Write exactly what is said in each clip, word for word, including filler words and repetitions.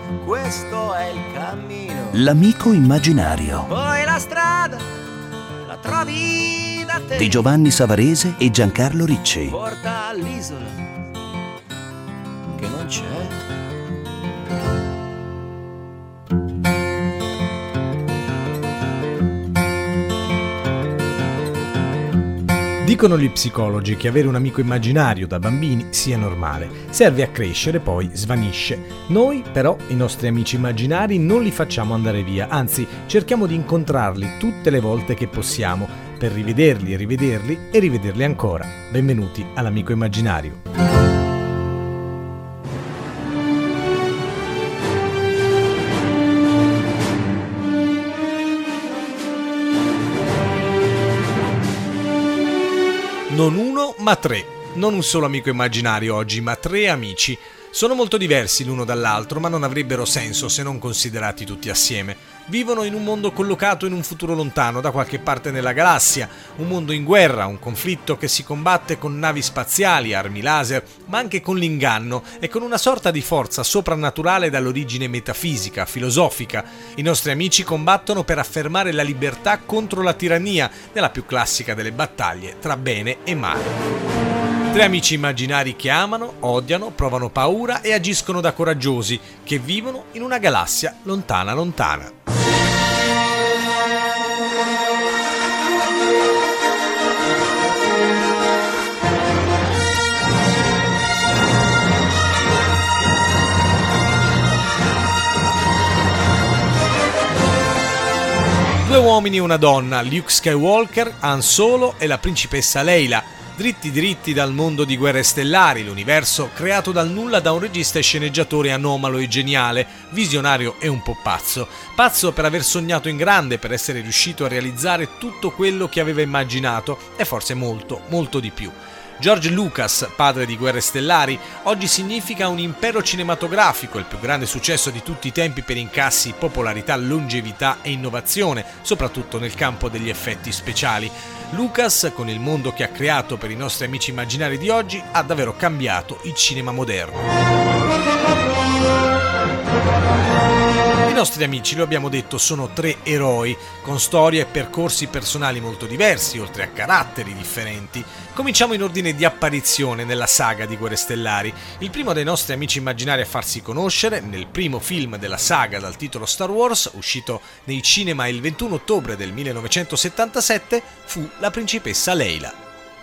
questo è il cammino. L'amico immaginario. Poi la strada la trovi da te. Di Giovanni Savarese e Giancarlo Ricci. Porta all'isola che non c'è. Dicono gli psicologi che avere un amico immaginario da bambini sia normale. Serve a crescere, poi svanisce. Noi, però, i nostri amici immaginari non li facciamo andare via, anzi, cerchiamo di incontrarli tutte le volte che possiamo, per rivederli e rivederli e rivederli ancora. Benvenuti all'amico immaginario. Non uno, ma tre. Non un solo amico immaginario oggi, ma tre amici. Sono molto diversi l'uno dall'altro, ma non avrebbero senso se non considerati tutti assieme. Vivono in un mondo collocato in un futuro lontano, da qualche parte nella galassia, un mondo in guerra, un conflitto che si combatte con navi spaziali, armi laser, ma anche con l'inganno e con una sorta di forza soprannaturale dall'origine metafisica, filosofica. I nostri amici combattono per affermare la libertà contro la tirannia, nella più classica delle battaglie tra bene e male. Tre amici immaginari che amano, odiano, provano paura e agiscono da coraggiosi, che vivono in una galassia lontana lontana. Due uomini e una donna, Luke Skywalker, Han Solo e la principessa Leila, dritti diritti dal mondo di Guerre Stellari, l'universo creato dal nulla da un regista e sceneggiatore anomalo e geniale, visionario e un po' pazzo. Pazzo per aver sognato in grande, per essere riuscito a realizzare tutto quello che aveva immaginato e forse molto, molto di più. George Lucas, padre di Guerre Stellari, oggi significa un impero cinematografico, il più grande successo di tutti i tempi per incassi, popolarità, longevità e innovazione, soprattutto nel campo degli effetti speciali. Lucas, con il mondo che ha creato per i nostri amici immaginari di oggi, ha davvero cambiato il cinema moderno. I nostri amici, lo abbiamo detto, sono tre eroi, con storie e percorsi personali molto diversi, oltre a caratteri differenti. Cominciamo in ordine di apparizione nella saga di Guerre Stellari. Il primo dei nostri amici immaginari a farsi conoscere, nel primo film della saga dal titolo Star Wars, uscito nei cinema il ventuno ottobre del millenovecentosettantasette, fu la principessa Leila.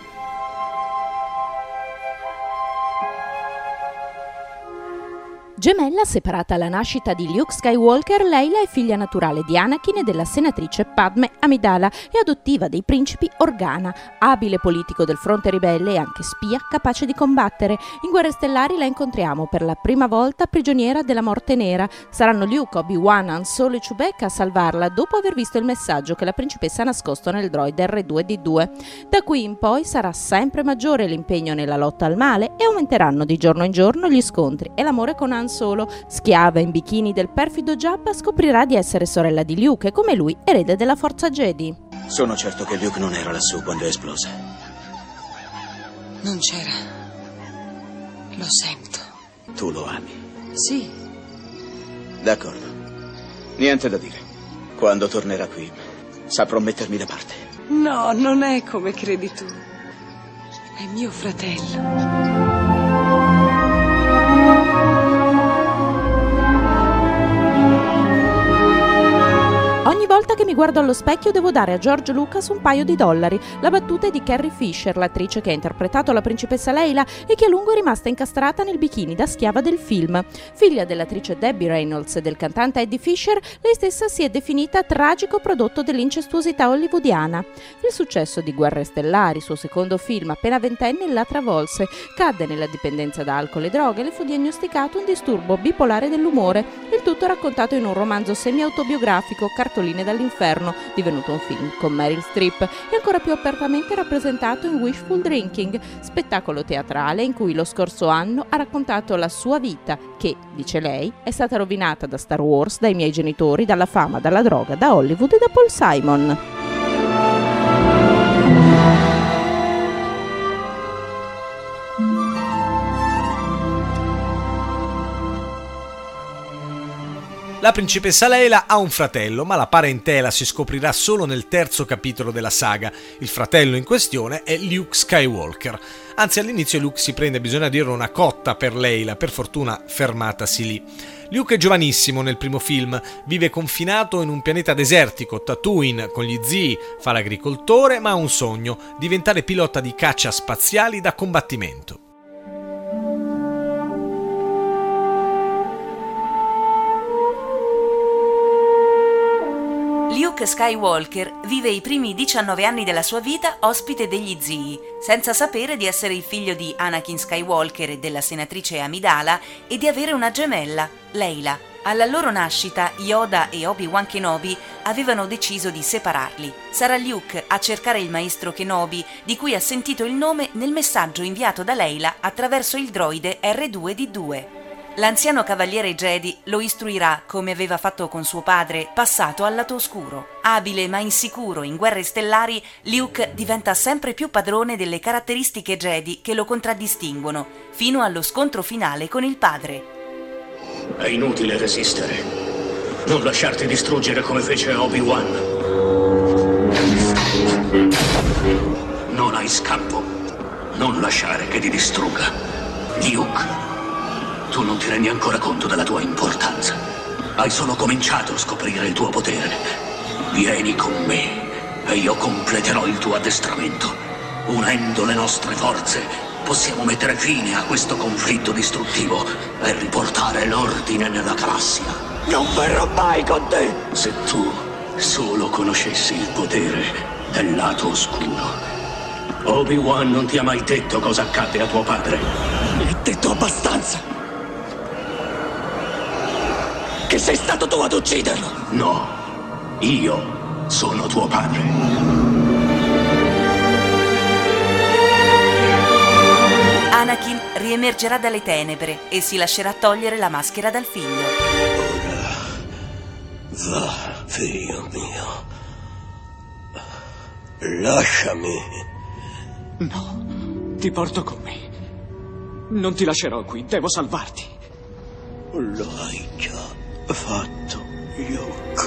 Gemella separata alla nascita di Luke Skywalker, Leila è figlia naturale di Anakin e della senatrice Padme Amidala e adottiva dei principi Organa, abile politico del fronte ribelle e anche spia capace di combattere. In Guerre Stellari la incontriamo per la prima volta prigioniera della Morte Nera. Saranno Luke, Obi-Wan, Han Solo e Chewbacca a salvarla dopo aver visto il messaggio che la principessa ha nascosto nel droide erre due D due. Da qui in poi sarà sempre maggiore l'impegno nella lotta al male e aumenteranno di giorno in giorno gli scontri e l'amore con Han Solo. Schiava in bikini del perfido Jabba, scoprirà di essere sorella di Luke e come lui erede della forza Jedi. Sono certo che Luke non era lassù quando è esplosa. Non c'era. Lo sento. Tu lo ami? Sì. D'accordo. Niente da dire. Quando tornerà qui, saprò mettermi da parte. No, non è come credi tu. È mio fratello. Ogni volta che mi guardo allo specchio devo dare a George Lucas un paio di dollari. La battuta è di Carrie Fisher, l'attrice che ha interpretato la principessa Leila e che a lungo è rimasta incastrata nel bikini da schiava del film. Figlia dell'attrice Debbie Reynolds e del cantante Eddie Fisher, lei stessa si è definita tragico prodotto dell'incestuosità hollywoodiana. Il successo di Guerre Stellari, suo secondo film, appena ventenne, la travolse. Cadde nella dipendenza da alcol e droghe e le fu diagnosticato un disturbo bipolare dell'umore. Il tutto raccontato in un romanzo semi-autobiografico, Cartoline dall'inferno, divenuto un film con Meryl Streep e ancora più apertamente rappresentato in Wishful Drinking, spettacolo teatrale in cui lo scorso anno ha raccontato la sua vita che, dice lei, è stata rovinata da Star Wars, dai miei genitori, dalla fama, dalla droga, da Hollywood e da Paul Simon. La principessa Leila ha un fratello, ma la parentela si scoprirà solo nel terzo capitolo della saga. Il fratello in questione è Luke Skywalker. Anzi, all'inizio Luke si prende, bisogna dire, una cotta per Leila, per fortuna fermatasi lì. Luke è giovanissimo nel primo film, vive confinato in un pianeta desertico, Tatooine, con gli zii, fa l'agricoltore, ma ha un sogno: diventare pilota di caccia spaziali da combattimento. Luke Skywalker vive i primi diciannove anni della sua vita ospite degli zii, senza sapere di essere il figlio di Anakin Skywalker e della senatrice Amidala e di avere una gemella, Leila. Alla loro nascita, Yoda e Obi-Wan Kenobi avevano deciso di separarli. Sarà Luke a cercare il maestro Kenobi, di cui ha sentito il nome nel messaggio inviato da Leila attraverso il droide erre due D due. L'anziano cavaliere Jedi lo istruirà, come aveva fatto con suo padre, passato al lato oscuro. Abile ma insicuro in guerre stellari, Luke diventa sempre più padrone delle caratteristiche Jedi che lo contraddistinguono, fino allo scontro finale con il padre. È inutile resistere. Non lasciarti distruggere come fece Obi-Wan. Non hai scampo. Non lasciare che ti distrugga. Luke, tu non ti rendi ancora conto della tua importanza. Hai solo cominciato a scoprire il tuo potere. Vieni con me e io completerò il tuo addestramento. Unendo le nostre forze possiamo mettere fine a questo conflitto distruttivo e riportare l'ordine nella galassia. Non verrò mai con te! Se tu solo conoscessi il potere del lato oscuro. Obi-Wan non ti ha mai detto cosa accadde a tuo padre. Mi hai detto abbastanza. Che sei stato tu ad ucciderlo? No, io sono tuo padre. Anakin riemergerà dalle tenebre e si lascerà togliere la maschera dal figlio. Ora, va, figlio mio. Lasciami. No, ti porto con me. Non ti lascerò qui, devo salvarti. Lo hai già fatto, Luke.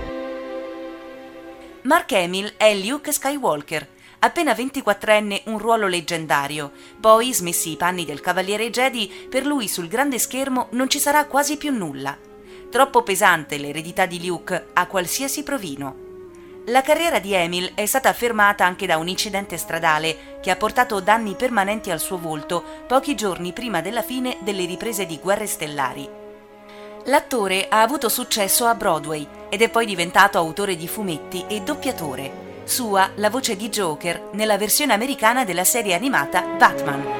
Mark Hamill è Luke Skywalker, appena ventiquattrenne, un ruolo leggendario. Poi, smessi i panni del cavaliere Jedi, per lui sul grande schermo non ci sarà quasi più nulla. Troppo pesante l'eredità di Luke a qualsiasi provino. La carriera di Hamill è stata fermata anche da un incidente stradale che ha portato danni permanenti al suo volto pochi giorni prima della fine delle riprese di Guerre Stellari. L'attore ha avuto successo a Broadway ed è poi diventato autore di fumetti e doppiatore. Sua la voce di Joker nella versione americana della serie animata Batman.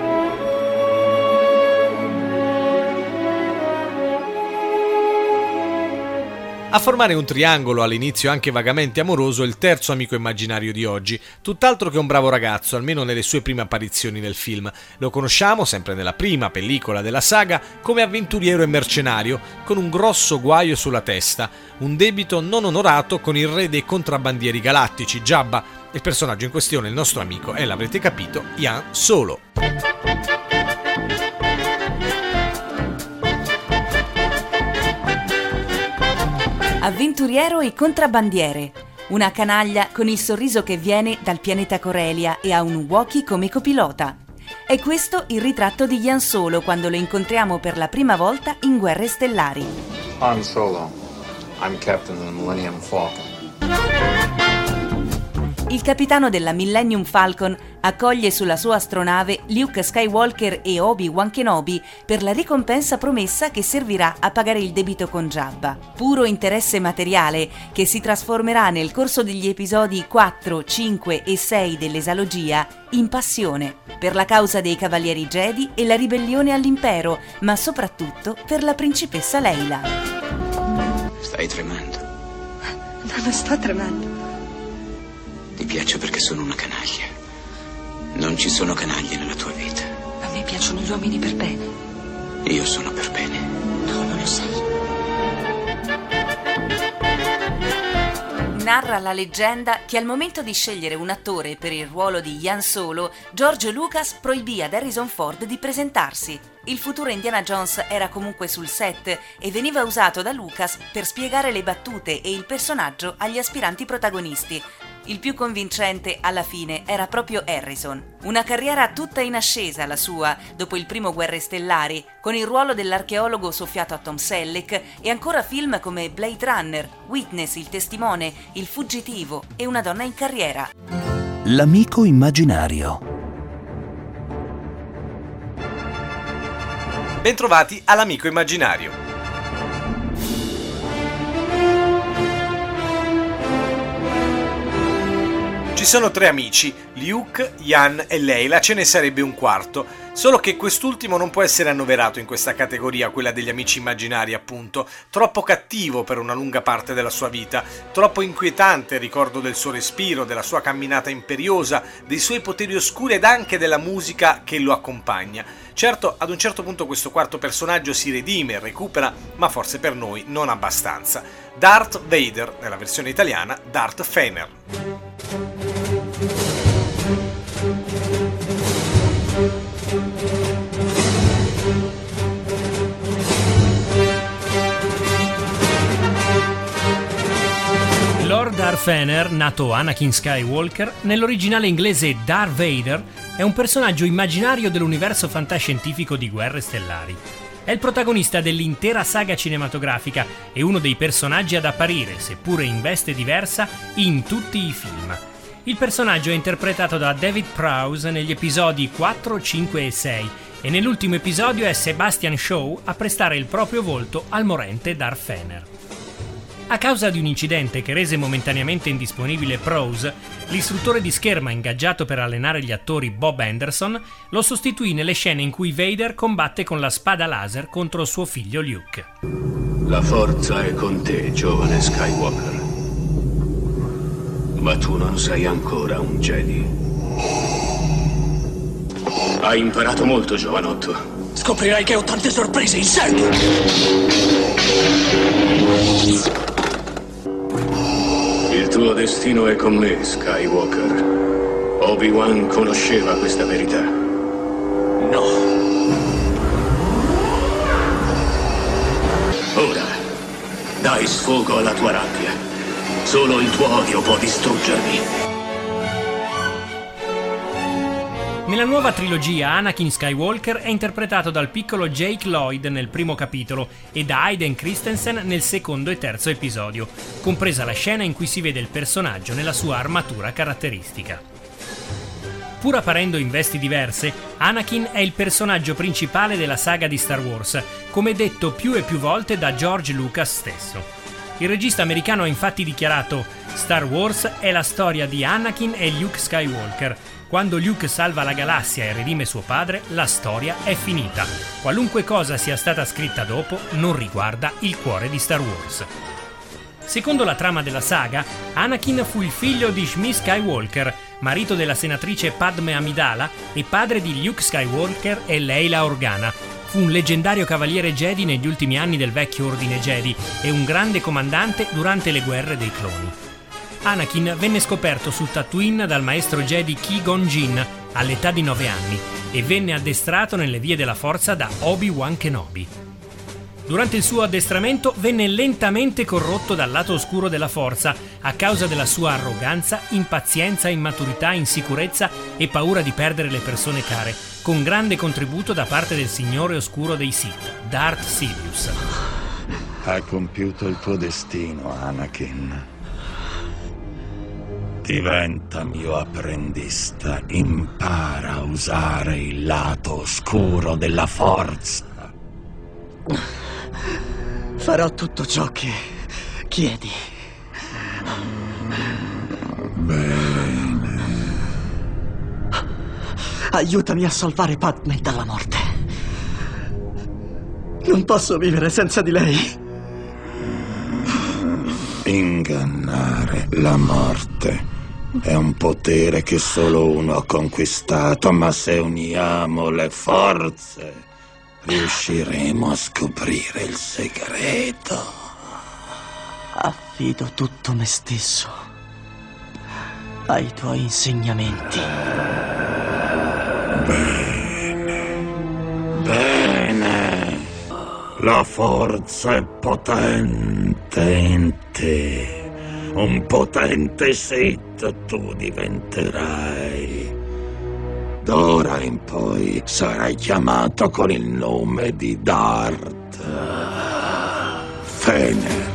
A formare un triangolo, all'inizio anche vagamente amoroso, è il terzo amico immaginario di oggi, tutt'altro che un bravo ragazzo, almeno nelle sue prime apparizioni nel film. Lo conosciamo, sempre nella prima pellicola della saga, come avventuriero e mercenario, con un grosso guaio sulla testa, un debito non onorato con il re dei contrabbandieri galattici, Jabba. Il personaggio in questione, il nostro amico, è, l'avrete capito, Han Solo. Avventuriero e contrabbandiere, una canaglia con il sorriso che viene dal pianeta Corellia e ha un Wookiee come copilota. È questo il ritratto di Han Solo quando lo incontriamo per la prima volta in Guerre Stellari. Han Solo, I'm Captain of the Millennium Falcon. Il capitano della Millennium Falcon accoglie sulla sua astronave Luke Skywalker e Obi-Wan Kenobi per la ricompensa promessa che servirà a pagare il debito con Jabba. Puro interesse materiale che si trasformerà nel corso degli episodi quattro, cinque e sei dell'esalogia in passione per la causa dei Cavalieri Jedi e la ribellione all'impero, ma soprattutto per la principessa Leila. Stai tremando. No, non sto tremando. Ti piaccio perché sono una canaglia. Non ci sono canaglie nella tua vita. A me piacciono gli uomini per bene. Io sono per bene. No, non lo sei. narra la leggenda che al momento di scegliere un attore per il ruolo di Han Solo, George Lucas proibì ad Harrison Ford di presentarsi. Il futuro Indiana Jones era comunque sul set e veniva usato da Lucas per spiegare le battute e il personaggio agli aspiranti protagonisti. Il più convincente, alla fine, era proprio Harrison. Una carriera tutta in ascesa la sua, dopo il primo Guerre Stellari, con il ruolo dell'archeologo soffiato a Tom Selleck e ancora film come Blade Runner, Witness, Il Testimone, Il Fuggitivo e Una donna in carriera. L'amico immaginario. Bentrovati all'amico immaginario. Ci sono tre amici, Luke, Ian e Leila, ce ne sarebbe un quarto, solo che quest'ultimo non può essere annoverato in questa categoria, quella degli amici immaginari appunto, troppo cattivo per una lunga parte della sua vita, troppo inquietante il ricordo del suo respiro, della sua camminata imperiosa, dei suoi poteri oscuri ed anche della musica che lo accompagna. Certo, ad un certo punto questo quarto personaggio si redime e recupera, ma forse per noi non abbastanza. Darth Vader, nella versione italiana, Darth Fener. Lord Darth Fener, nato Anakin Skywalker, nell'originale inglese Darth Vader, è un personaggio immaginario dell'universo fantascientifico di Guerre Stellari. È il protagonista dell'intera saga cinematografica e uno dei personaggi ad apparire, seppure in veste diversa, in tutti i film. Il personaggio è interpretato da David Prowse negli episodi quattro, cinque e sei e nell'ultimo episodio è Sebastian Shaw a prestare il proprio volto al morente Darth Fener. A causa di un incidente che rese momentaneamente indisponibile Prowse, l'istruttore di scherma ingaggiato per allenare gli attori Bob Anderson lo sostituì nelle scene in cui Vader combatte con la spada laser contro suo figlio Luke. La forza è con te, giovane Skywalker. Ma tu non sei ancora un Jedi. Hai imparato molto, giovanotto. Scoprirai che ho tante sorprese in serbo. Il tuo destino è con me, Skywalker. Obi-Wan conosceva questa verità. No. Ora, dai sfogo alla tua rabbia. Solo il tuo odio può distruggermi. Nella nuova trilogia Anakin Skywalker è interpretato dal piccolo Jake Lloyd nel primo capitolo e da Hayden Christensen nel secondo e terzo episodio, compresa la scena in cui si vede il personaggio nella sua armatura caratteristica. Pur apparendo in vesti diverse, Anakin è il personaggio principale della saga di Star Wars, come detto più e più volte da George Lucas stesso. Il regista americano ha infatti dichiarato: Star Wars è la storia di Anakin e Luke Skywalker. Quando Luke salva la galassia e redime suo padre, la storia è finita. Qualunque cosa sia stata scritta dopo non riguarda il cuore di Star Wars. Secondo la trama della saga, Anakin fu il figlio di Shmi Skywalker, marito della senatrice Padme Amidala e padre di Luke Skywalker e Leila Organa. Fu un leggendario cavaliere Jedi negli ultimi anni del vecchio ordine Jedi e un grande comandante durante le guerre dei cloni. Anakin venne scoperto su Tatooine dal maestro Jedi Qui-Gon Jinn all'età di nove anni e venne addestrato nelle vie della forza da Obi-Wan Kenobi. Durante il suo addestramento venne lentamente corrotto dal lato oscuro della forza a causa della sua arroganza, impazienza, immaturità, insicurezza e paura di perdere le persone care, con grande contributo da parte del signore oscuro dei Sith, Darth Sidious. Hai compiuto il tuo destino, Anakin. Diventa mio apprendista, impara a usare il lato oscuro della forza. Farò tutto ciò che chiedi. Bene. Aiutami a salvare Padme dalla morte. Non posso vivere senza di lei. Ingannare la morte è un potere che solo uno ha conquistato, ma se uniamo le forze riusciremo a scoprire il segreto. Affido tutto me stesso ai tuoi insegnamenti. Bene, bene. La forza è potente in te. Un potente Sith tu diventerai. D'ora in poi sarai chiamato con il nome di Darth Fener.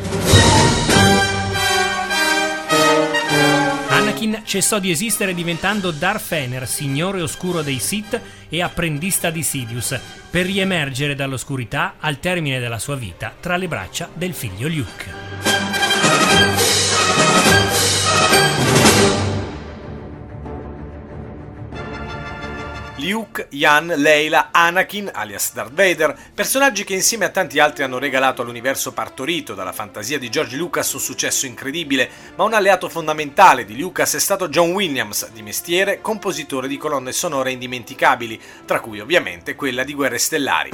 Anakin cessò di esistere diventando Darth Fener, signore oscuro dei Sith e apprendista di Sidious, per riemergere dall'oscurità al termine della sua vita tra le braccia del figlio Luke. Luke, Ian, Leila, Anakin, alias Darth Vader, personaggi che insieme a tanti altri hanno regalato all'universo partorito dalla fantasia di George Lucas un successo incredibile, ma un alleato fondamentale di Lucas è stato John Williams, di mestiere compositore di colonne sonore indimenticabili, tra cui ovviamente quella di Guerre Stellari.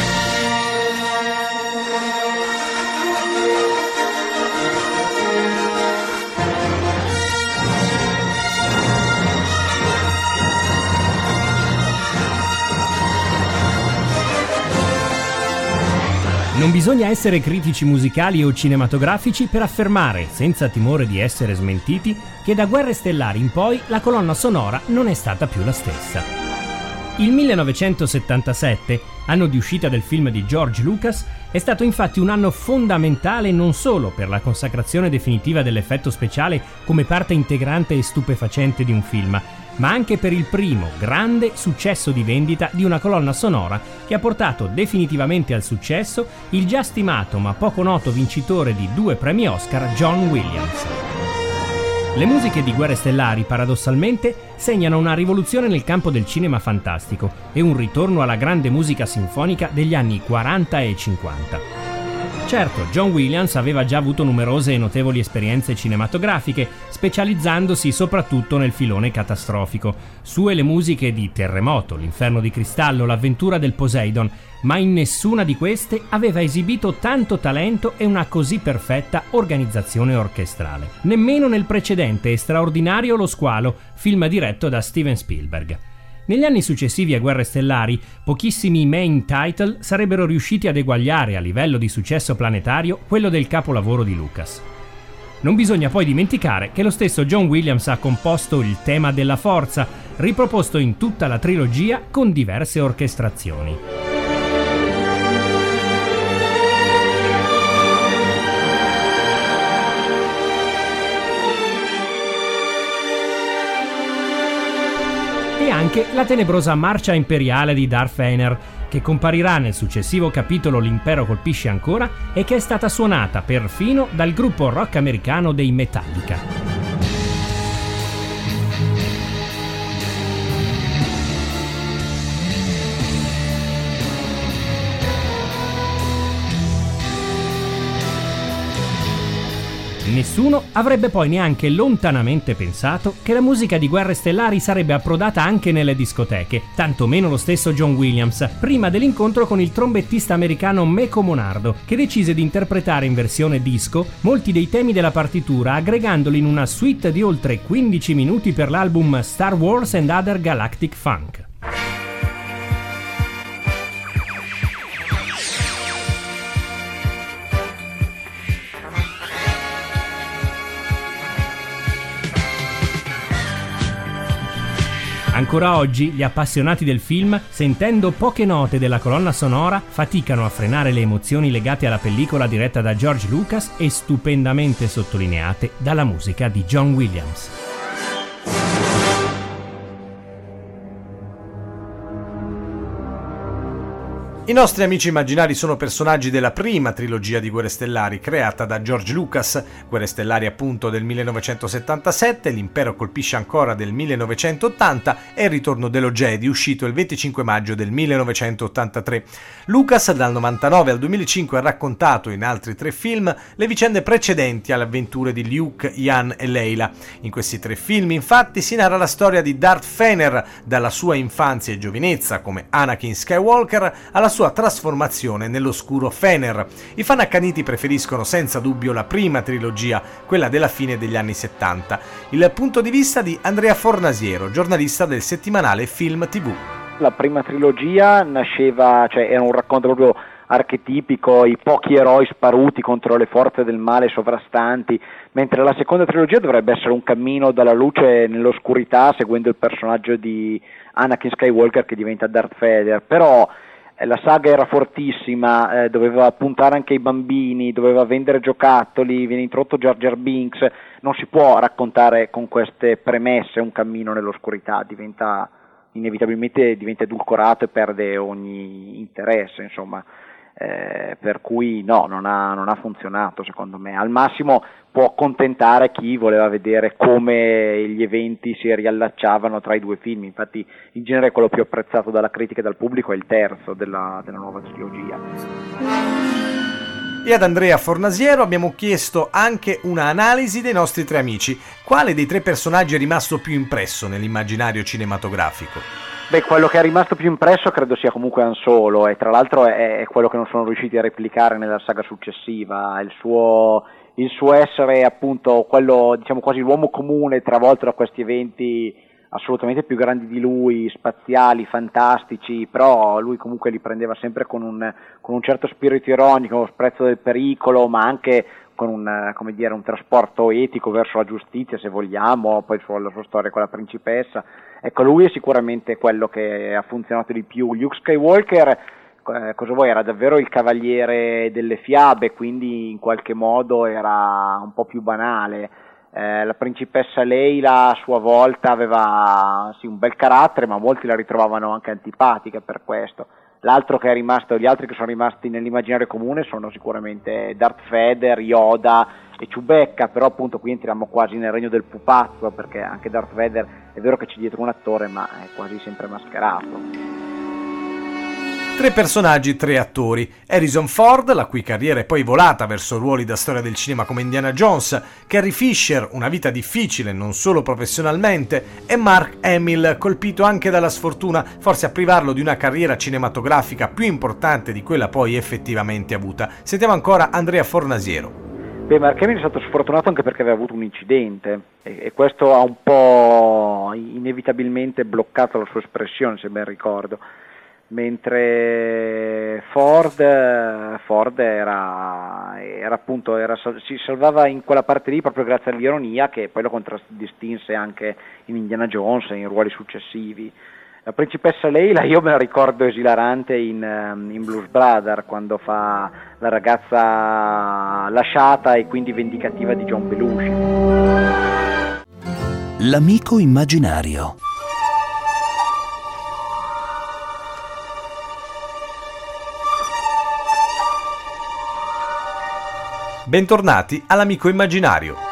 Non bisogna essere critici musicali o cinematografici per affermare, senza timore di essere smentiti, che da Guerre Stellari in poi la colonna sonora non è stata più la stessa. Il millenovecentosettantasette, anno di uscita del film di George Lucas, è stato infatti un anno fondamentale non solo per la consacrazione definitiva dell'effetto speciale come parte integrante e stupefacente di un film, ma anche per il primo grande successo di vendita di una colonna sonora che ha portato definitivamente al successo il già stimato ma poco noto vincitore di due premi Oscar John Williams. Le musiche di Guerre Stellari, paradossalmente, segnano una rivoluzione nel campo del cinema fantastico e un ritorno alla grande musica sinfonica degli anni quaranta e cinquanta. Certo, John Williams aveva già avuto numerose e notevoli esperienze cinematografiche, specializzandosi soprattutto nel filone catastrofico. Sue le musiche di Terremoto, L'Inferno di Cristallo, L'Avventura del Poseidon, ma in nessuna di queste aveva esibito tanto talento e una così perfetta organizzazione orchestrale. Nemmeno nel precedente e straordinario Lo Squalo, film diretto da Steven Spielberg. Negli anni successivi a Guerre Stellari, pochissimi main title sarebbero riusciti ad eguagliare a livello di successo planetario quello del capolavoro di Lucas. Non bisogna poi dimenticare che lo stesso John Williams ha composto il tema della forza, riproposto in tutta la trilogia con diverse orchestrazioni. E anche la tenebrosa marcia imperiale di Darth Fener, che comparirà nel successivo capitolo L'impero colpisce ancora e che è stata suonata perfino dal gruppo rock americano dei Metallica. Nessuno avrebbe poi neanche lontanamente pensato che la musica di Guerre Stellari sarebbe approdata anche nelle discoteche, tantomeno lo stesso John Williams, prima dell'incontro con il trombettista americano Meco Monardo, che decise di interpretare in versione disco molti dei temi della partitura, aggregandoli in una suite di oltre quindici minuti per l'album Star Wars and Other Galactic Funk. Ancora oggi gli appassionati del film, sentendo poche note della colonna sonora, faticano a frenare le emozioni legate alla pellicola diretta da George Lucas e stupendamente sottolineate dalla musica di John Williams. I nostri amici immaginari sono personaggi della prima trilogia di Guerre Stellari creata da George Lucas, Guerre Stellari appunto del millenovecentosettantasette, L'Impero colpisce ancora del millenovecentottanta e Il ritorno dello Jedi uscito il venticinque maggio del millenovecentottantatré. Lucas dal novantanove al duemilacinque ha raccontato in altri tre film le vicende precedenti alle avventure di Luke, Ian e Leila. In questi tre film infatti si narra la storia di Darth Fener dalla sua infanzia e giovinezza come Anakin Skywalker alla sua trasformazione nell'oscuro Fener. I fan accaniti preferiscono senza dubbio la prima trilogia, quella della fine degli anni settanta. Il punto di vista di Andrea Fornasiero, giornalista del settimanale Film tivù. La prima trilogia nasceva, cioè era un racconto proprio archetipico, i pochi eroi sparuti contro le forze del male sovrastanti, mentre la seconda trilogia dovrebbe essere un cammino dalla luce nell'oscurità seguendo il personaggio di Anakin Skywalker che diventa Darth Vader. Però eh, la saga era fortissima, eh, doveva puntare anche ai bambini, doveva vendere giocattoli, viene introdotto Jar Jar Binks, non si può raccontare con queste premesse un cammino nell'oscurità, diventa inevitabilmente diventa edulcorato e perde ogni interesse, insomma. Eh, per cui no, non ha, non ha funzionato secondo me. Al massimo può accontentare chi voleva vedere come gli eventi si riallacciavano tra i due film. Infatti in genere quello più apprezzato dalla critica e dal pubblico è il terzo della, della nuova trilogia. E ad Andrea Fornasiero abbiamo chiesto anche un'analisi dei nostri tre amici. Quale dei tre personaggi è rimasto più impresso nell'immaginario cinematografico? Beh, quello che è rimasto più impresso credo sia comunque Han Solo, e tra l'altro è, è quello che non sono riusciti a replicare nella saga successiva. Il suo, il suo essere appunto quello, diciamo quasi l'uomo comune travolto da questi eventi assolutamente più grandi di lui, spaziali, fantastici, però lui comunque li prendeva sempre con un, con un certo spirito ironico, sprezzo del pericolo, ma anche con un, come dire, un trasporto etico verso la giustizia, se vogliamo, poi la sua storia con la principessa. Ecco, lui è sicuramente quello che ha funzionato di più. Luke Skywalker, eh, cosa vuoi, era davvero il cavaliere delle fiabe, quindi in qualche modo era un po' più banale. Eh, la principessa Leila a sua volta aveva sì, un bel carattere, ma molti la ritrovavano anche antipatica per questo. L'altro che è rimasto, gli altri che sono rimasti nell'immaginario comune sono sicuramente Darth Vader, Yoda e Chewbacca, però appunto qui entriamo quasi nel regno del pupazzo, perché anche Darth Vader è vero che c'è dietro un attore, ma è quasi sempre mascherato. Tre personaggi, tre attori. Harrison Ford, la cui carriera è poi volata verso ruoli da storia del cinema come Indiana Jones, Carrie Fisher, una vita difficile non solo professionalmente, e Mark Hamill, colpito anche dalla sfortuna, forse a privarlo di una carriera cinematografica più importante di quella poi effettivamente avuta. Sentiamo ancora Andrea Fornasiero. Beh, Mark Hamill è stato sfortunato anche perché aveva avuto un incidente e, e questo ha un po' inevitabilmente bloccato la sua espressione, se ben ricordo. Mentre Ford, Ford era, era appunto, era, si salvava in quella parte lì proprio grazie all'ironia che poi lo contraddistinse anche in Indiana Jones e in ruoli successivi. La principessa Leila io me la ricordo esilarante in, in Blues Brothers, quando fa la ragazza lasciata e quindi vendicativa di John Belushi. L'amico immaginario. Bentornati all'Amico Immaginario.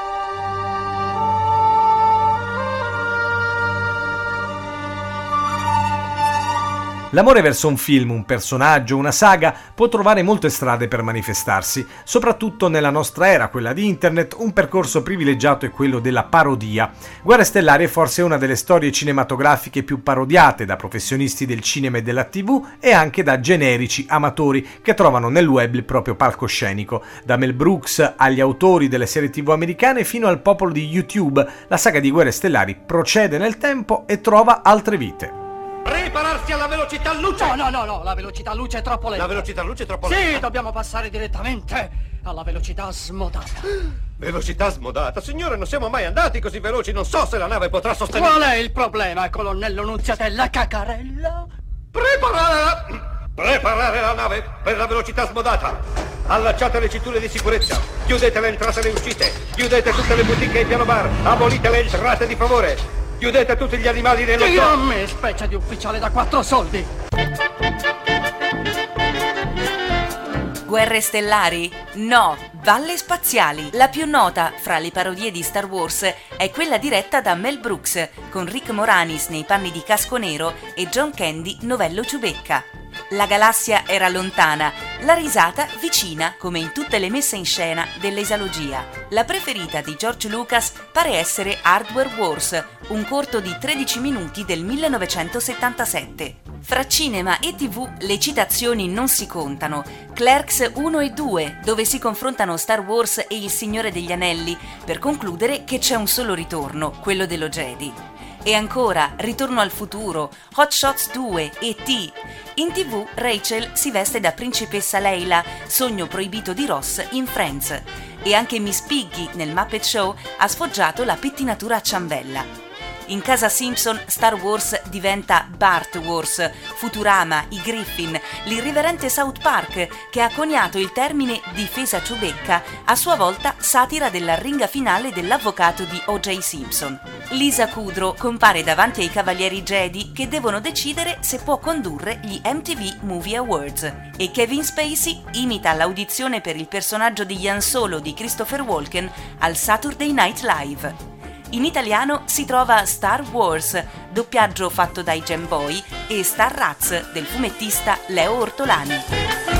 L'amore verso un film, un personaggio, una saga può trovare molte strade per manifestarsi, soprattutto nella nostra era, quella di internet. Un percorso privilegiato è quello della parodia. Guerre Stellari è forse una delle storie cinematografiche più parodiate da professionisti del cinema e della tivù e anche da generici amatori che trovano nel web il proprio palcoscenico. Da Mel Brooks agli autori delle serie tivù americane fino al popolo di YouTube, la saga di Guerre Stellari procede nel tempo e trova altre vite. Prepararsi alla velocità luce! No, no, no, no, la velocità luce è troppo lenta. La velocità luce è troppo lenta? Sì, dobbiamo passare direttamente alla velocità smodata. Velocità smodata? Signore, non siamo mai andati così veloci, non so se la nave potrà sostenere... Qual è il problema, colonnello Nunziatella Cacarella? Preparare... Preparare la nave per la velocità smodata! Allacciate le cinture di sicurezza, chiudete le entrate e le uscite, chiudete tutte le boutique e i piano bar, abolite le entrate di favore! Chiudete tutti gli animali dello zoo! Dio a me, specie di ufficiale da quattro soldi! Guerre Stellari? No, Valle Spaziali. La più nota fra le parodie di Star Wars è quella diretta da Mel Brooks, con Rick Moranis nei panni di Casco Nero e John Candy novello Chewbacca. La galassia era lontana, la risata vicina, come in tutte le messe in scena dell'esalogia. La preferita di George Lucas pare essere Hardware Wars, un corto di tredici minuti del millenovecentosettantasette. Fra cinema e tivù le citazioni non si contano. Clerks uno e due, dove si confrontano Star Wars e Il Signore degli Anelli, per concludere che c'è un solo ritorno, quello dello Jedi. E ancora Ritorno al futuro, Hot Shots due, E T. In tivù Rachel si veste da principessa Leila, sogno proibito di Ross in Friends. E anche Miss Piggy nel Muppet Show ha sfoggiato la pettinatura a ciambella. In casa Simpson Star Wars diventa Bart Wars, Futurama, i Griffin, l'irriverente South Park che ha coniato il termine difesa ciubecca, a sua volta satira della ringa finale dell'avvocato di O J Simpson. Lisa Kudrow compare davanti ai Cavalieri Jedi che devono decidere se può condurre gli M T V Movie Awards e Kevin Spacey imita l'audizione per il personaggio di Han Solo di Christopher Walken al Saturday Night Live. In italiano si trova Star Wars, doppiaggio fatto dai Gemboy, e Star Rats del fumettista Leo Ortolani.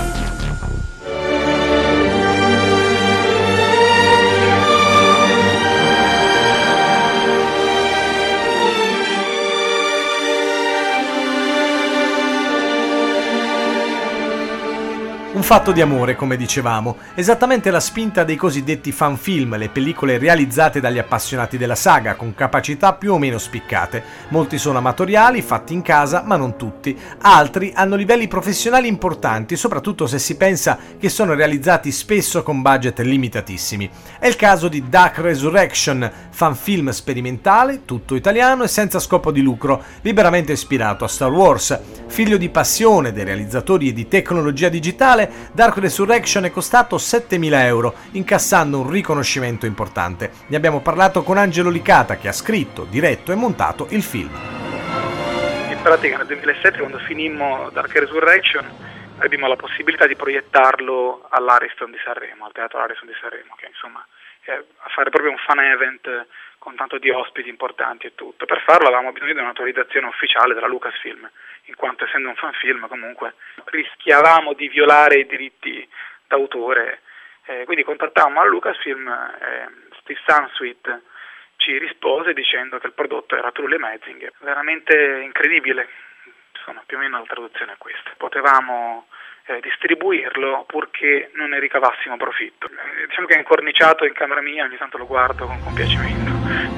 Un fatto di amore, come dicevamo, esattamente la spinta dei cosiddetti fanfilm, le pellicole realizzate dagli appassionati della saga, con capacità più o meno spiccate. Molti sono amatoriali, fatti in casa, ma non tutti. Altri hanno livelli professionali importanti, soprattutto se si pensa che sono realizzati spesso con budget limitatissimi. È il caso di Dark Resurrection, fanfilm sperimentale, tutto italiano e senza scopo di lucro, liberamente ispirato a Star Wars. Figlio di passione dei realizzatori e di tecnologia digitale, Dark Resurrection è costato settemila euro, incassando un riconoscimento importante. Ne abbiamo parlato con Angelo Licata, che ha scritto, diretto e montato il film. In pratica nel duemilasette, quando finimmo Dark Resurrection, abbiamo la possibilità di proiettarlo all'Ariston di Sanremo, al Teatro Ariston di Sanremo, che insomma è a fare proprio un fan event con tanto di ospiti importanti e tutto. Per farlo avevamo bisogno di un'autorizzazione ufficiale della Lucasfilm, in quanto essendo un fanfilm comunque rischiavamo di violare i diritti d'autore, eh, quindi contattammo la Lucasfilm e Steve Sansweet ci rispose dicendo che il prodotto era Truly Amazing, veramente incredibile, insomma più o meno la traduzione è questa. Potevamo eh, distribuirlo purché non ne ricavassimo profitto. Eh, diciamo che è incorniciato in camera mia, ogni tanto lo guardo con compiacimento.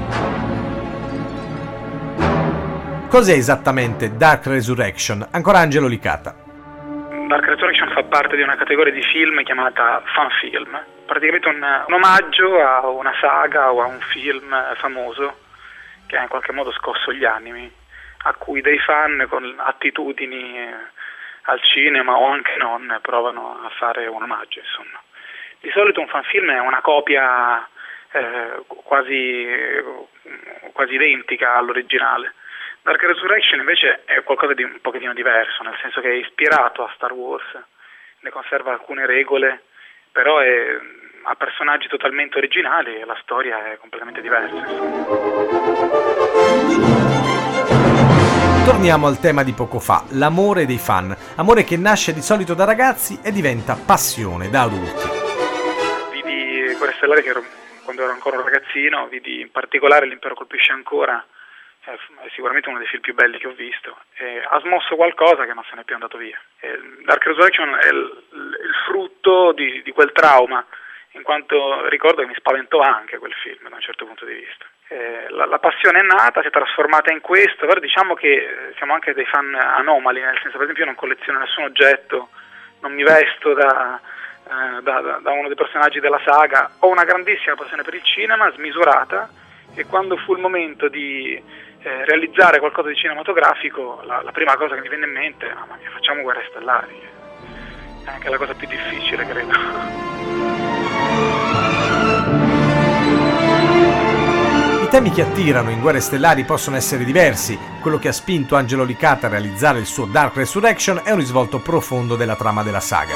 Cos'è esattamente Dark Resurrection? Ancora Angelo Licata. Dark Resurrection fa parte di una categoria di film chiamata fanfilm, praticamente un, un omaggio a una saga o a un film famoso che ha in qualche modo scosso gli animi, a cui dei fan con attitudini al cinema o anche non provano a fare un omaggio, insomma. Di solito un fanfilm è una copia eh, quasi, quasi identica all'originale. Dark Resurrection invece è qualcosa di un pochettino diverso, nel senso che è ispirato a Star Wars, ne conserva alcune regole, però è, ha personaggi totalmente originali e la storia è completamente diversa. Torniamo al tema di poco fa, l'amore dei fan, amore che nasce di solito da ragazzi e diventa passione da adulti. Vidi Guerre Stellari che ero, quando ero ancora un ragazzino, vidi in particolare L'Impero colpisce ancora, è sicuramente uno dei film più belli che ho visto, e ha smosso qualcosa che non se n'è più andato via. E Dark Resurrection è il, il frutto di, di quel trauma, in quanto ricordo che mi spaventò anche quel film da un certo punto di vista. E la, la passione è nata, si è trasformata in questo, però diciamo che siamo anche dei fan anomali, nel senso, per esempio, io non colleziono nessun oggetto, non mi vesto da, eh, da, da, da uno dei personaggi della saga, ho una grandissima passione per il cinema, smisurata, e quando fu il momento di Eh, realizzare qualcosa di cinematografico, la, la prima cosa che mi venne in mente è: ma facciamo Guerre Stellari, è anche la cosa più difficile, credo. I temi che attirano in Guerre Stellari possono essere diversi. Quello che ha spinto Angelo Licata a realizzare il suo Dark Resurrection è un risvolto profondo della trama della saga.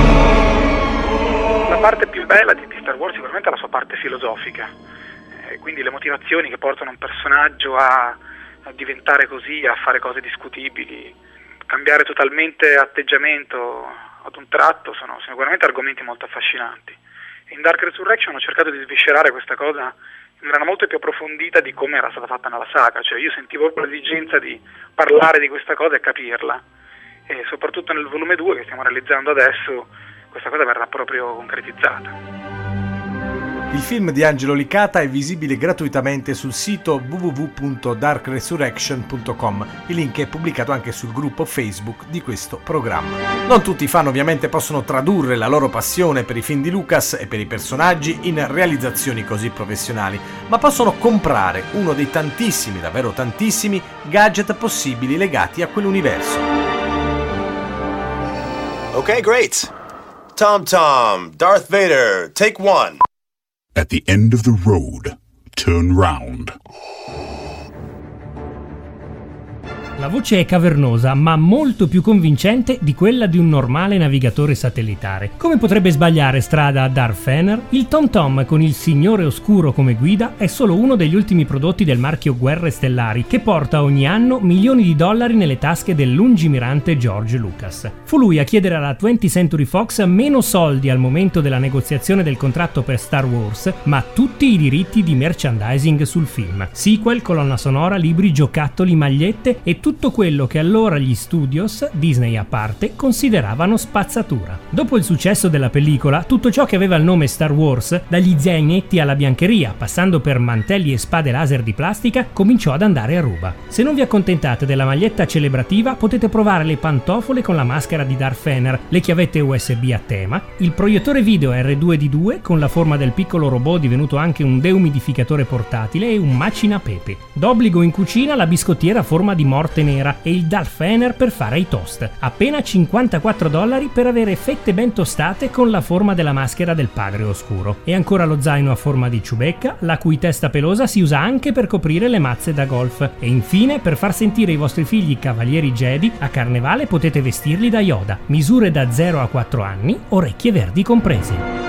La parte più bella di, di Star Wars sicuramente è la sua parte filosofica, quindi le motivazioni che portano un personaggio a, a diventare così, a fare cose discutibili, cambiare totalmente atteggiamento ad un tratto, sono sicuramente argomenti molto affascinanti. In Dark Resurrection ho cercato di sviscerare questa cosa era molto più approfondita di come era stata fatta nella saga, cioè io sentivo proprio l'esigenza di parlare di questa cosa e capirla, e soprattutto nel volume due che stiamo realizzando adesso questa cosa verrà proprio concretizzata. Il film di Angelo Licata è visibile gratuitamente sul sito w w w punto dark resurrection punto com. Il link è pubblicato anche sul gruppo Facebook di questo programma. Non tutti i fan ovviamente possono tradurre la loro passione per i film di Lucas e per i personaggi in realizzazioni così professionali, ma possono comprare uno dei tantissimi, davvero tantissimi, gadget possibili legati a quell'universo. Ok, great. Tom Tom, Darth Vader, take one. At the end of the road, turn round. La voce è cavernosa, ma molto più convincente di quella di un normale navigatore satellitare. Come potrebbe sbagliare strada a Darth Fener? Il Tom Tom con il Signore Oscuro come guida è solo uno degli ultimi prodotti del marchio Guerre Stellari, che porta ogni anno milioni di dollari nelle tasche del lungimirante George Lucas. Fu lui a chiedere alla twentieth Century Fox meno soldi al momento della negoziazione del contratto per Star Wars, ma tutti i diritti di merchandising sul film. Sequel, colonna sonora, libri, giocattoli, magliette e tutto quello che allora gli studios, Disney a parte, consideravano spazzatura. Dopo il successo della pellicola, tutto ciò che aveva il nome Star Wars, dagli zainetti alla biancheria, passando per mantelli e spade laser di plastica, cominciò ad andare a ruba. Se non vi accontentate della maglietta celebrativa, potete provare le pantofole con la maschera di Darth Fener, le chiavette U S B a tema, il proiettore video R due D due con la forma del piccolo robot divenuto anche un deumidificatore portatile e un macinapepe. D'obbligo in cucina la biscottiera a forma di morte nera e il Darth Fener per fare i toast. Appena cinquantaquattro dollari per avere fette ben tostate con la forma della maschera del padre oscuro. E ancora lo zaino a forma di Chewbacca, la cui testa pelosa si usa anche per coprire le mazze da golf. E infine, per far sentire i vostri figli cavalieri Jedi, a Carnevale potete vestirli da Yoda. Misure da zero a quattro anni, orecchie verdi comprese.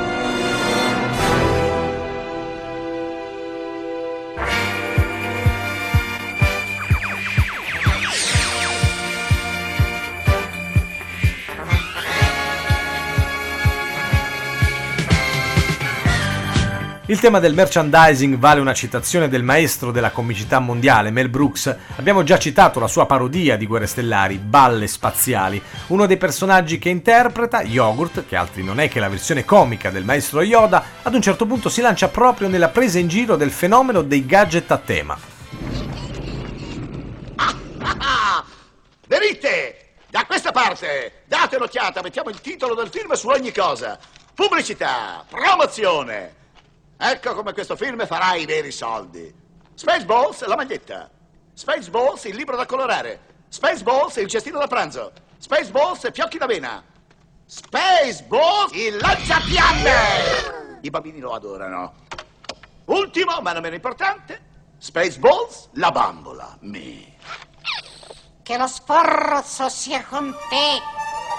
Il tema del merchandising vale una citazione del maestro della comicità mondiale, Mel Brooks. Abbiamo già citato la sua parodia di Guerre Stellari, Balle Spaziali. Uno dei personaggi che interpreta, Yogurt, che altri non è che la versione comica del maestro Yoda, ad un certo punto si lancia proprio nella presa in giro del fenomeno dei gadget a tema. Venite! Da questa parte! Date un'occhiata, mettiamo il titolo del film su ogni cosa. Pubblicità, promozione. Ecco come questo film farà i veri soldi. Spaceballs, la maglietta. Spaceballs, il libro da colorare. Spaceballs, il cestino da pranzo. Spaceballs, fiocchi d'avena. Spaceballs, il lanciafiamme. I bambini lo adorano. Ultimo, ma non meno importante, Spaceballs, la bambola. Me. Che lo sforzo sia con te.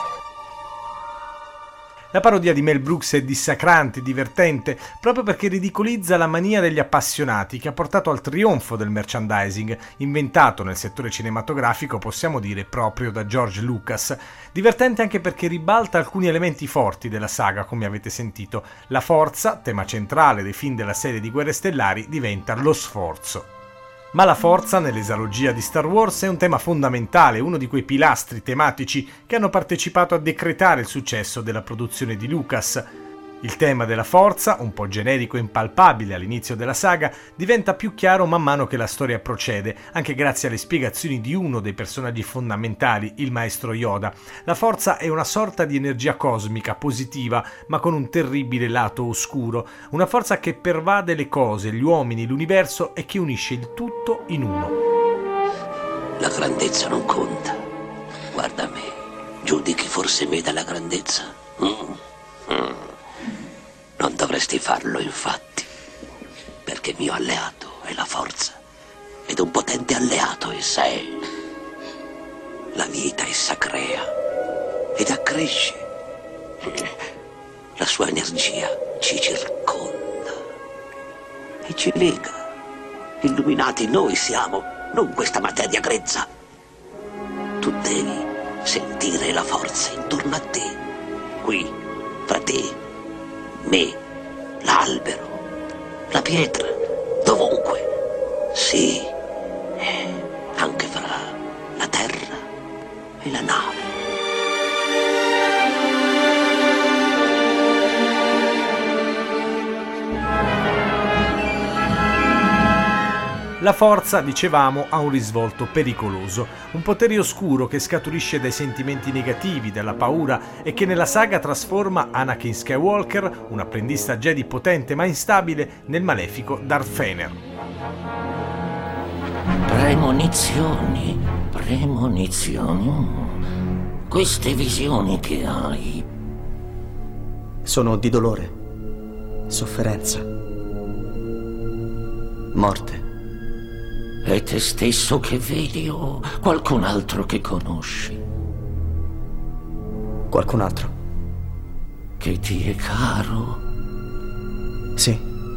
La parodia di Mel Brooks è dissacrante, divertente, proprio perché ridicolizza la mania degli appassionati che ha portato al trionfo del merchandising, inventato nel settore cinematografico, possiamo dire, proprio da George Lucas. Divertente anche perché ribalta alcuni elementi forti della saga, come avete sentito. La forza, tema centrale dei film della serie di Guerre Stellari, diventa lo sforzo. Ma la forza nell'esalogia di Star Wars è un tema fondamentale, uno di quei pilastri tematici che hanno partecipato a decretare il successo della produzione di Lucas. Il tema della forza, un po' generico e impalpabile all'inizio della saga, diventa più chiaro man mano che la storia procede, anche grazie alle spiegazioni di uno dei personaggi fondamentali, il maestro Yoda. La forza è una sorta di energia cosmica positiva, ma con un terribile lato oscuro, una forza che pervade le cose, gli uomini, l'universo e che unisce il tutto in uno. La grandezza non conta. Guarda me, giudichi forse me dalla grandezza? Mm. Mm. Non dovresti farlo, infatti, perché mio alleato è la forza, ed un potente alleato essa è. La vita essa crea ed accresce. La sua energia ci circonda e ci lega. Illuminati noi siamo, non questa materia grezza. Tu devi sentire la forza intorno a te, qui, fra te, me, l'albero, la pietra, ovunque. Sì, anche fra la terra e la nave. La forza, dicevamo, ha un risvolto pericoloso, un potere oscuro che scaturisce dai sentimenti negativi, dalla paura e che nella saga trasforma Anakin Skywalker, un apprendista Jedi potente ma instabile, nel malefico Darth Vader. Premonizioni, premonizioni. Queste visioni che hai sono di dolore, sofferenza, morte. È te stesso che vedi o qualcun altro che conosci? Qualcun altro. Che ti è caro? Sì.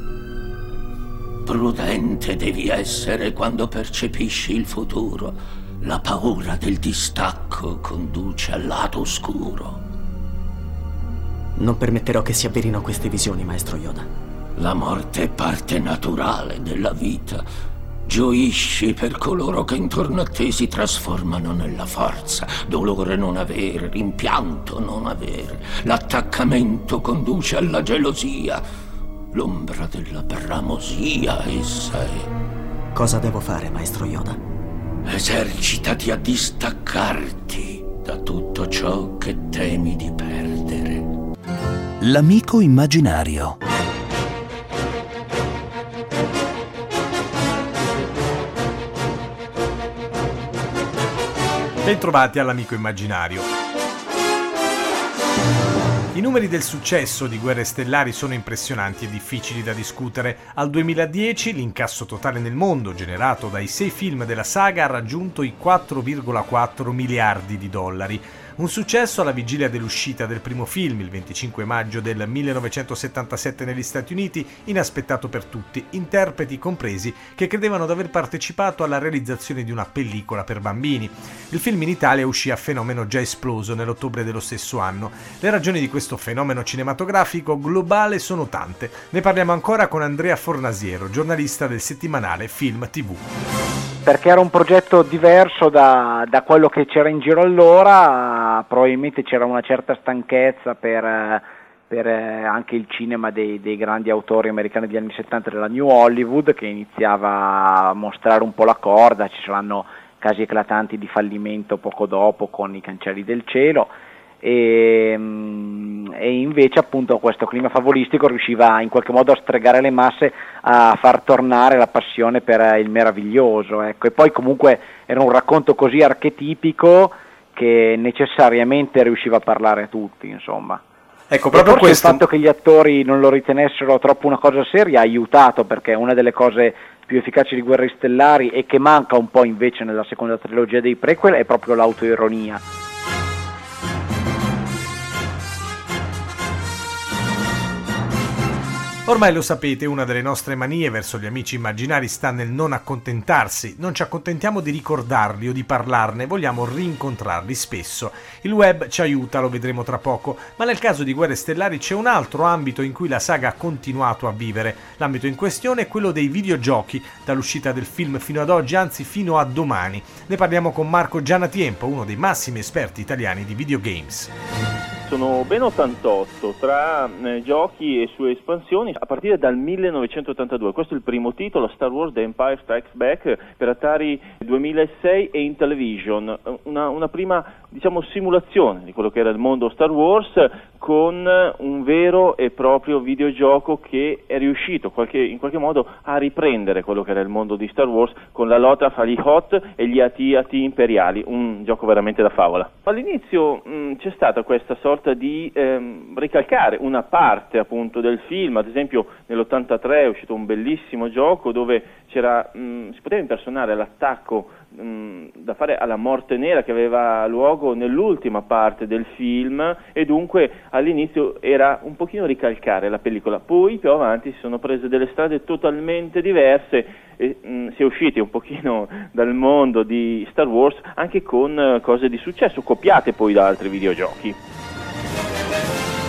Prudente devi essere quando percepisci il futuro. La paura del distacco conduce al lato oscuro. Non permetterò che si avverino queste visioni, maestro Yoda. La morte è parte naturale della vita. Gioisci per coloro che intorno a te si trasformano nella forza. Dolore non avere, rimpianto non avere. L'attaccamento conduce alla gelosia. L'ombra della bramosia essa è. Cosa devo fare, maestro Yoda? Esercitati a distaccarti da tutto ciò che temi di perdere. L'amico immaginario. Bentrovati all'Amico Immaginario. I numeri del successo di Guerre Stellari sono impressionanti e difficili da discutere. Al duemiladieci l'incasso totale nel mondo, generato dai sei film della saga, ha raggiunto i quattro virgola quattro miliardi di dollari. Un successo alla vigilia dell'uscita del primo film, il venticinque maggio del millenovecentosettantasette negli Stati Uniti, inaspettato per tutti, interpreti compresi che credevano di aver partecipato alla realizzazione di una pellicola per bambini. Il film in Italia uscì a fenomeno già esploso nell'ottobre dello stesso anno. Le ragioni di questo fenomeno cinematografico globale sono tante. Ne parliamo ancora con Andrea Fornasiero, giornalista del settimanale Film tivù. Perché era un progetto diverso da, da quello che c'era in giro allora, probabilmente c'era una certa stanchezza per, per anche il cinema dei, dei grandi autori americani degli anni settanta della New Hollywood, che iniziava a mostrare un po' la corda. Ci saranno casi eclatanti di fallimento poco dopo con I Cancelli del Cielo, e, e invece appunto questo clima favolistico riusciva in qualche modo a stregare le masse, a far tornare la passione per il meraviglioso, ecco. E poi comunque era un racconto così archetipico che necessariamente riusciva a parlare a tutti, insomma. Ecco, proprio questo. Il fatto che gli attori non lo ritenessero troppo una cosa seria ha aiutato, perché una delle cose più efficaci di Guerre Stellari, e che manca un po' invece nella seconda trilogia dei prequel, è proprio l'autoironia. Ormai lo sapete, una delle nostre manie verso gli amici immaginari sta nel non accontentarsi. Non ci accontentiamo di ricordarli o di parlarne, vogliamo rincontrarli spesso. Il web ci aiuta, lo vedremo tra poco, ma nel caso di Guerre Stellari c'è un altro ambito in cui la saga ha continuato a vivere. L'ambito in questione è quello dei videogiochi, dall'uscita del film fino ad oggi, anzi fino a domani. Ne parliamo con Marco Gianatiempo, uno dei massimi esperti italiani di videogames. Sono ben ottantotto tra eh, giochi e sue espansioni a partire dal millenovecentottantadue. Questo è il primo titolo, Star Wars The Empire Strikes Back, per Atari duemilasei e Intellivision, una, una prima, diciamo, simulazione di quello che era il mondo Star Wars, con un vero e proprio videogioco che è riuscito qualche, in qualche modo a riprendere quello che era il mondo di Star Wars, con la lotta fra gli Hoth e gli A T A T imperiali, un gioco veramente da favola. All'inizio mh, c'è stata questa sorta di ehm, ricalcare una parte appunto del film. Ad esempio nell'ottantatré è uscito un bellissimo gioco dove c'era, mh, si poteva impersonare l'attacco mh, da fare alla Morte Nera, che aveva luogo nell'ultima parte del film, e dunque all'inizio era un pochino ricalcare la pellicola. Poi più avanti si sono prese delle strade totalmente diverse e mh, si è usciti un pochino dal mondo di Star Wars, anche con uh, cose di successo copiate poi da altri videogiochi.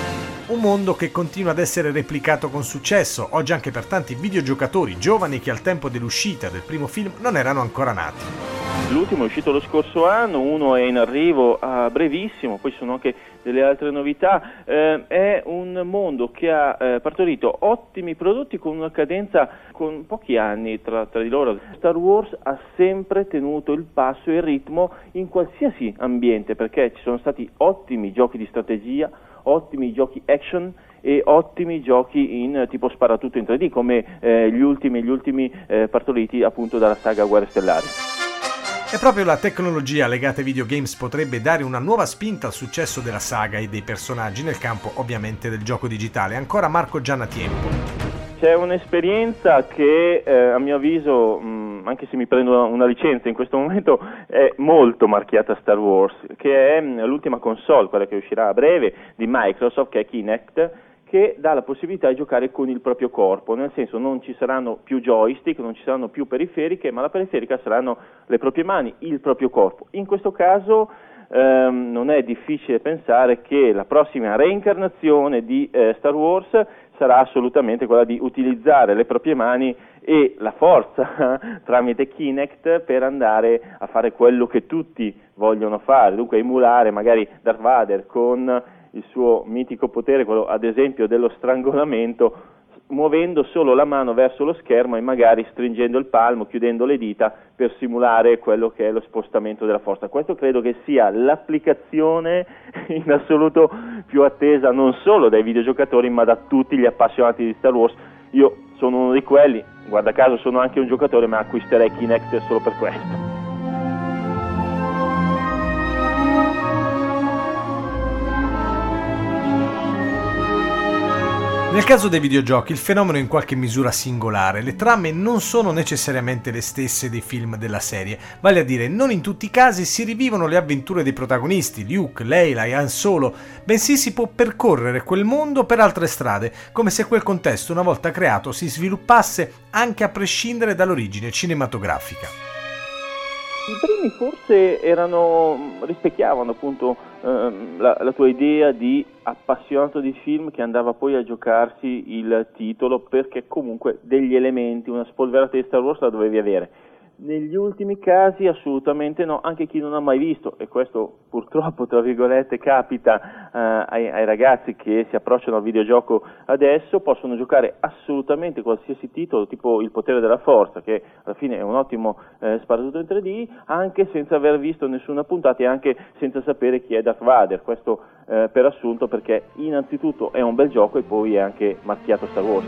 Un mondo che continua ad essere replicato con successo, oggi anche per tanti videogiocatori giovani che al tempo dell'uscita del primo film non erano ancora nati. L'ultimo è uscito lo scorso anno, uno è in arrivo a brevissimo, poi ci sono anche delle altre novità. Eh, è un mondo che ha eh, partorito ottimi prodotti con una cadenza con pochi anni tra, tra di loro. Star Wars ha sempre tenuto il passo e il ritmo in qualsiasi ambiente, perché ci sono stati ottimi giochi di strategia, ottimi giochi action e ottimi giochi in tipo sparatutto in tre D, come eh, gli ultimi, gli ultimi eh, partoriti appunto dalla saga Guerre Stellari. E proprio la tecnologia legata ai videogames potrebbe dare una nuova spinta al successo della saga e dei personaggi nel campo ovviamente del gioco digitale. Ancora Marco Giannatiempo. C'è un'esperienza che eh, a mio avviso, mh, anche se mi prendo una licenza in questo momento, è molto marchiata Star Wars, che è mh, l'ultima console, quella che uscirà a breve, di Microsoft, che è Kinect, che dà la possibilità di giocare con il proprio corpo, nel senso non ci saranno più joystick, non ci saranno più periferiche, ma la periferica saranno le proprie mani, il proprio corpo. In questo caso ehm, non è difficile pensare che la prossima reincarnazione di eh, Star Wars sarà assolutamente quella di utilizzare le proprie mani e la forza tramite Kinect per andare a fare quello che tutti vogliono fare, dunque emulare magari Darth Vader con il suo mitico potere, quello ad esempio dello strangolamento, muovendo solo la mano verso lo schermo e magari stringendo il palmo, chiudendo le dita per simulare quello che è lo spostamento della forza. Questo credo che sia l'applicazione in assoluto più attesa non solo dai videogiocatori ma da tutti gli appassionati di Star Wars. Io sono uno di quelli, guarda caso sono anche un giocatore, ma acquisterei Kinect solo per questo. Nel caso dei videogiochi il fenomeno è in qualche misura singolare, le trame non sono necessariamente le stesse dei film della serie, vale a dire non in tutti i casi si rivivono le avventure dei protagonisti, Luke, Leila e Han Solo, bensì si può percorrere quel mondo per altre strade, come se quel contesto una volta creato si sviluppasse anche a prescindere dall'origine cinematografica. I primi forse erano, rispecchiavano appunto ehm, la, la tua idea di appassionato di film che andava poi a giocarsi il titolo, perché comunque degli elementi, una spolverata di Star Wars la dovevi avere. Negli ultimi casi assolutamente no, anche chi non ha mai visto, e questo purtroppo tra virgolette capita eh, ai, ai ragazzi che si approcciano al videogioco adesso, possono giocare assolutamente qualsiasi titolo, tipo Il potere della forza, che alla fine è un ottimo eh, sparatutto in tre D, anche senza aver visto nessuna puntata e anche senza sapere chi è Darth Vader. Questo eh, per assunto, perché innanzitutto è un bel gioco e poi è anche marchiato Star Wars.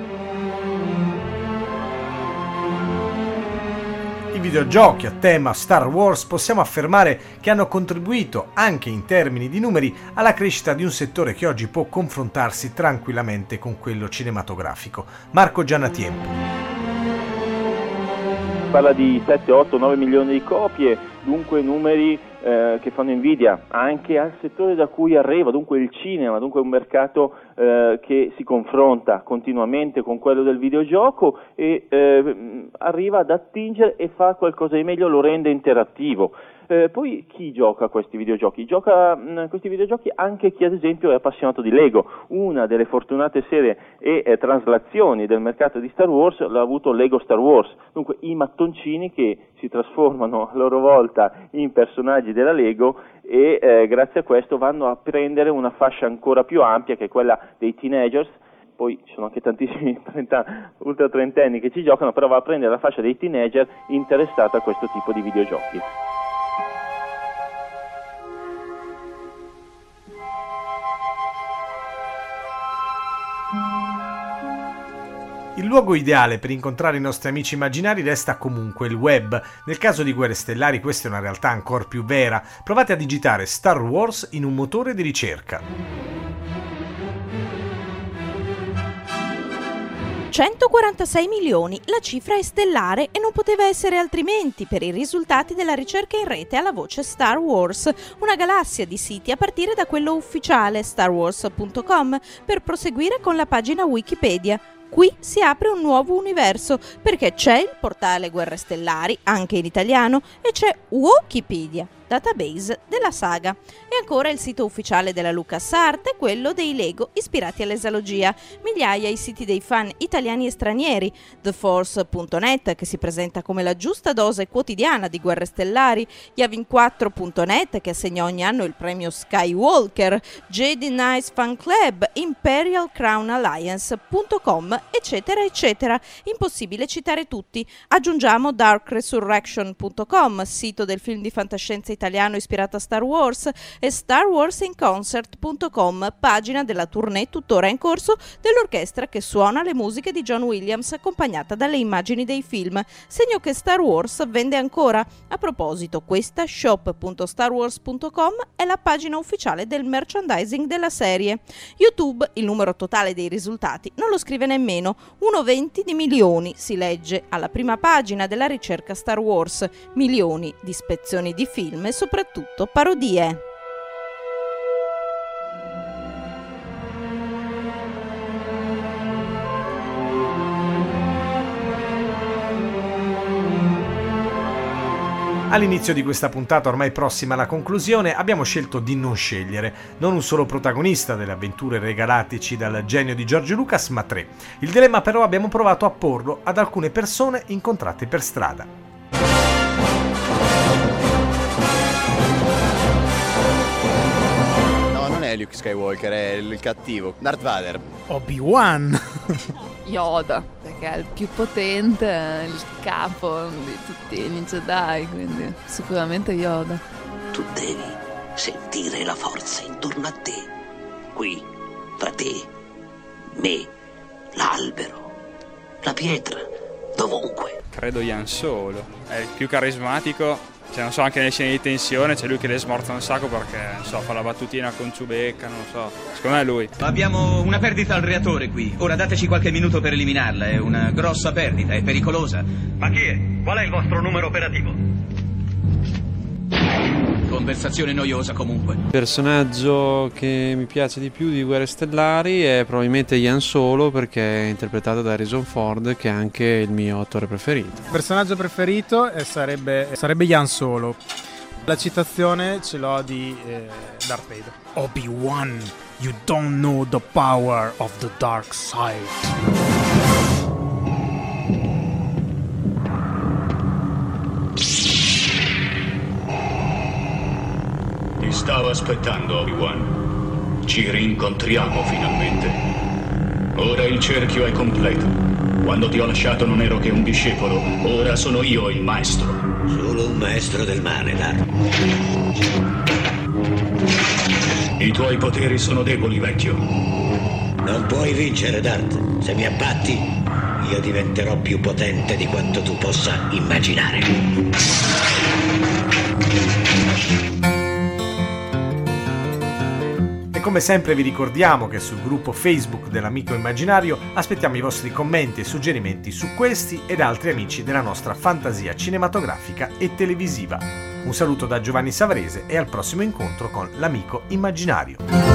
I videogiochi a tema Star Wars possiamo affermare che hanno contribuito, anche in termini di numeri, alla crescita di un settore che oggi può confrontarsi tranquillamente con quello cinematografico. Marco Giannatiempo. Parla di sette, otto, nove milioni di copie, dunque numeri eh, che fanno invidia anche al settore da cui arriva, dunque il cinema, dunque un mercato eh, che si confronta continuamente con quello del videogioco e eh, arriva ad attingere e fa qualcosa di meglio, lo rende interattivo. Eh, poi chi gioca a questi videogiochi? Gioca a questi videogiochi anche chi ad esempio è appassionato di Lego. Una delle fortunate serie e eh, traslazioni del mercato di Star Wars l'ha avuto Lego Star Wars, dunque i mattoncini che si trasformano a loro volta in personaggi della Lego e eh, grazie a questo vanno a prendere una fascia ancora più ampia, che è quella dei teenagers. Poi ci sono anche tantissimi trenta, ultra trentenni che ci giocano, però va a prendere la fascia dei teenager interessata a questo tipo di videogiochi. Il luogo ideale per incontrare i nostri amici immaginari resta comunque il web. Nel caso di Guerre Stellari questa è una realtà ancora più vera. Provate a digitare Star Wars in un motore di ricerca. centoquarantasei milioni, la cifra è stellare e non poteva essere altrimenti per i risultati della ricerca in rete alla voce Star Wars, una galassia di siti a partire da quello ufficiale star wars punto com per proseguire con la pagina Wikipedia. Qui si apre un nuovo universo, perché c'è il portale Guerre Stellari, anche in italiano, e c'è Wikipedia, database della saga. E ancora il sito ufficiale della LucasArts e quello dei Lego ispirati all'esalogia. Migliaia i siti dei fan italiani e stranieri. The Force punto net, che si presenta come la giusta dose quotidiana di Guerre Stellari. Yavin quattro punto net, che assegna ogni anno il premio Skywalker. Jedi Knights Fan Club, Imperial Crown Alliance punto com, eccetera eccetera. Impossibile citare tutti. Aggiungiamo Dark Resurrection punto com, sito del film di fantascienza italiano ispirato a Star Wars, e Star Wars in Concert punto com, pagina della tournée tuttora in corso dell'orchestra che suona le musiche di John Williams accompagnata dalle immagini dei film, segno che Star Wars vende ancora. A proposito, questa shop punto star wars punto com è la pagina ufficiale del merchandising della serie. YouTube, il numero totale dei risultati, non lo scrive nemmeno, uno virgola venti di milioni si legge alla prima pagina della ricerca Star Wars, milioni di spezzoni di film e soprattutto parodie. All'inizio di questa puntata, ormai prossima alla conclusione, abbiamo scelto di non scegliere non un solo protagonista delle avventure regalatici dal genio di George Lucas, ma tre. Il dilemma però abbiamo provato a porlo ad alcune persone incontrate per strada. No, non è Luke Skywalker, è il cattivo, Darth Vader. Obi-Wan! Yoda, perché è il più potente, il capo di tutti gli Jedi, quindi sicuramente Yoda. Tu devi sentire la forza intorno a te, qui, tra te, me, l'albero, la pietra, dovunque. Credo Han Solo, è il più carismatico. Cioè, non so, anche nelle scene di tensione c'è lui che le smorza un sacco perché, non so, fa la battutina con Chewbacca, non so. Secondo me è lui. Abbiamo una perdita al reattore qui. Ora dateci qualche minuto per eliminarla. È una grossa perdita, è pericolosa. Ma chi è? Qual è il vostro numero operativo? Conversazione noiosa comunque. Il personaggio che mi piace di più di Guerre Stellari è probabilmente Han Solo, perché è interpretato da Harrison Ford, che è anche il mio attore preferito. Il personaggio preferito sarebbe, sarebbe Han Solo. La citazione ce l'ho di eh, Darth Vader. Obi-Wan, you don't know the power of the dark side. Ti stavo aspettando, Obi-Wan. Ci rincontriamo finalmente. Ora il cerchio è completo. Quando ti ho lasciato non ero che un discepolo. Ora sono io il maestro. Solo un maestro del male, Darth. I tuoi poteri sono deboli, vecchio. Non puoi vincere, Darth. Se mi abbatti, io diventerò più potente di quanto tu possa immaginare. E come sempre vi ricordiamo che sul gruppo Facebook dell'Amico Immaginario aspettiamo i vostri commenti e suggerimenti su questi ed altri amici della nostra fantasia cinematografica e televisiva. Un saluto da Giovanni Savarese e al prossimo incontro con l'Amico Immaginario.